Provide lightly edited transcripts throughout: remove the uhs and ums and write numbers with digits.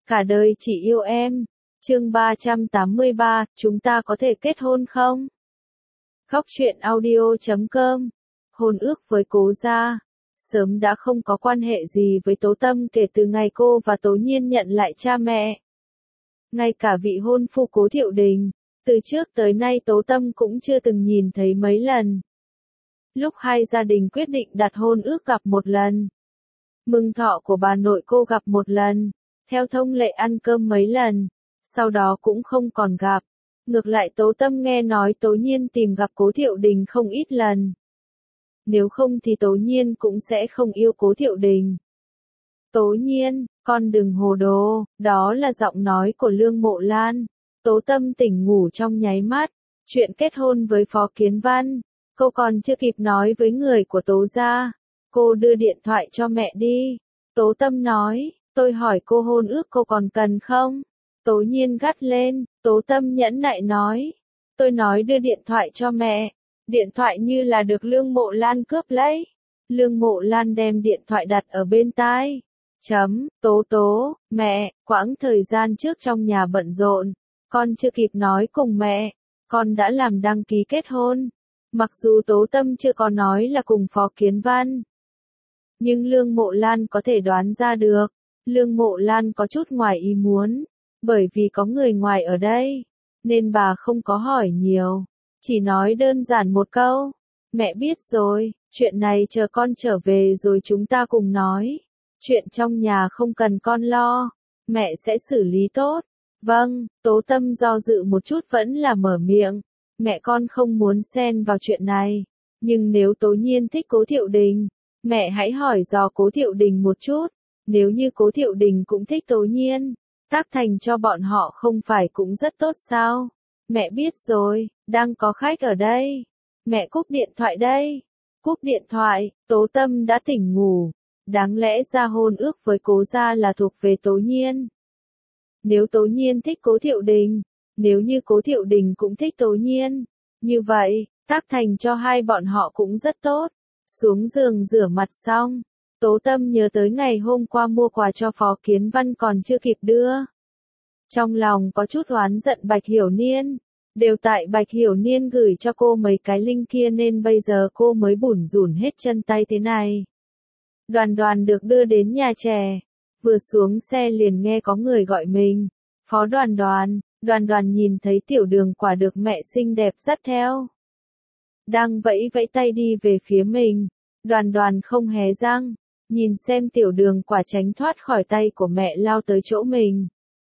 Cả đời chỉ yêu em. Chương 383, chúng ta có thể kết hôn không? Khóc chuyện audio.com. Hôn ước với Cố Gia. Sớm đã không có quan hệ gì với Tố Tâm kể từ ngày cô và Tố Nhiên nhận lại cha mẹ. Ngay cả vị hôn phu Cố Thiệu Đình, từ trước tới nay Tố Tâm cũng chưa từng nhìn thấy mấy lần. Lúc hai gia đình quyết định đặt hôn ước gặp một lần. Mừng thọ của bà nội cô gặp một lần. Theo thông lệ ăn cơm mấy lần. Sau đó cũng không còn gặp. Ngược lại Tố Tâm nghe nói Tố Nhiên tìm gặp Cố Thiệu Đình không ít lần. Nếu không thì Tố Nhiên cũng sẽ không yêu Cố Thiệu Đình. Tố Nhiên, con đừng hồ đồ, đó là giọng nói của Lương Mộ Lan. Tố Tâm tỉnh ngủ trong nháy mắt. Chuyện kết hôn với Phó Kiến Văn, cô còn chưa kịp nói với người của Tố gia. Cô đưa điện thoại cho mẹ đi. Tố Tâm nói, tôi hỏi cô hôn ước cô còn cần không? Tố Nhiên gắt lên. Tố Tâm nhẫn nại nói, tôi nói đưa điện thoại cho mẹ. Điện thoại như là được Lương Mộ Lan cướp lấy. Lương Mộ Lan đem điện thoại đặt ở bên tai. Tố, mẹ, quãng thời gian trước trong nhà bận rộn, con chưa kịp nói cùng mẹ, con đã làm đăng ký kết hôn. Mặc dù Tố Tâm chưa có nói là cùng Phó Kiến Văn, nhưng Lương Mộ Lan có thể đoán ra được. Lương Mộ Lan có chút ngoài ý muốn, bởi vì có người ngoài ở đây, nên bà không có hỏi nhiều, chỉ nói đơn giản một câu, mẹ biết rồi, chuyện này chờ con trở về rồi chúng ta cùng nói. Chuyện trong nhà không cần con lo, mẹ sẽ xử lý tốt. Vâng, Tố Tâm do dự một chút vẫn là mở miệng. Mẹ con không muốn xen vào chuyện này. Nhưng nếu Tố Nhiên thích Cố Thiệu Đình, mẹ hãy hỏi dò Cố Thiệu Đình một chút. Nếu như Cố Thiệu Đình cũng thích Tố Nhiên, tác thành cho bọn họ không phải cũng rất tốt sao? Mẹ biết rồi, đang có khách ở đây. Mẹ cúp điện thoại đây. Cúp điện thoại, Tố Tâm đã tỉnh ngủ. Đáng lẽ ra hôn ước với Cố gia là thuộc về Tố Nhiên. Nếu Tố Nhiên thích Cố Thiệu Đình, nếu như Cố Thiệu Đình cũng thích Tố Nhiên, như vậy, tác thành cho hai bọn họ cũng rất tốt. Xuống giường rửa mặt xong, Tố Tâm nhớ tới ngày hôm qua mua quà cho Phó Kiến Văn còn chưa kịp đưa. Trong lòng có chút oán giận Bạch Hiểu Niên, đều tại Bạch Hiểu Niên gửi cho cô mấy cái link kia nên bây giờ cô mới bủn rủn hết chân tay thế này. Đoàn được đưa đến nhà trẻ, vừa xuống xe liền nghe có người gọi mình. Phó Đoàn nhìn thấy Tiểu Đường Quả được mẹ xinh đẹp dắt theo, đang vẫy vẫy tay đi về phía mình. Đoàn không hé răng, nhìn xem Tiểu Đường Quả tránh thoát khỏi tay của mẹ lao tới chỗ mình.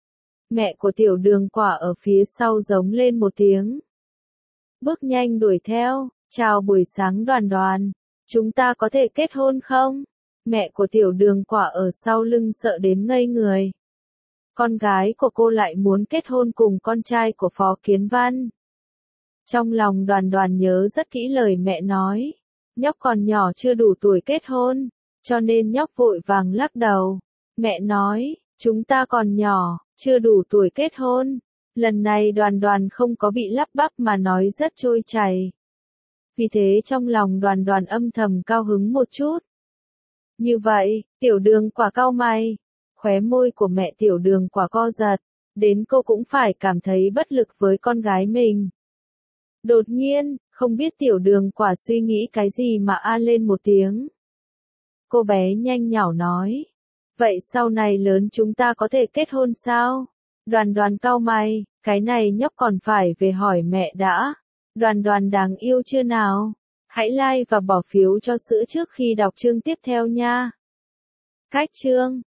Mẹ của Tiểu Đường Quả ở phía sau giống lên một tiếng, bước nhanh đuổi theo. Chào buổi sáng Đoàn, chúng ta có thể kết hôn không? Mẹ của Tiểu Đường Quả ở sau lưng sợ đến ngây người. Con gái của cô lại muốn kết hôn cùng con trai của Phó Kiến Văn. Trong lòng Đoàn nhớ rất kỹ lời mẹ nói. Nhóc còn nhỏ chưa đủ tuổi kết hôn, cho nên nhóc vội vàng lắc đầu. Mẹ nói, chúng ta còn nhỏ, chưa đủ tuổi kết hôn. Lần này Đoàn không có bị lắp bắp mà nói rất trôi chảy. Vì thế trong lòng Đoàn âm thầm cao hứng một chút. Như vậy, Tiểu Đường Quả cau mày, khóe môi của mẹ Tiểu Đường Quả co giật, đến cô cũng phải cảm thấy bất lực với con gái mình. Đột nhiên, không biết Tiểu Đường Quả suy nghĩ cái gì mà a lên một tiếng. Cô bé nhanh nhảu nói, vậy sau này lớn chúng ta có thể kết hôn sao? Đoàn cau mày, cái này nhóc còn phải về hỏi mẹ đã. Đoàn đáng yêu chưa nào? Hãy like và bỏ phiếu cho sữa trước khi đọc chương tiếp theo nha. Cách chương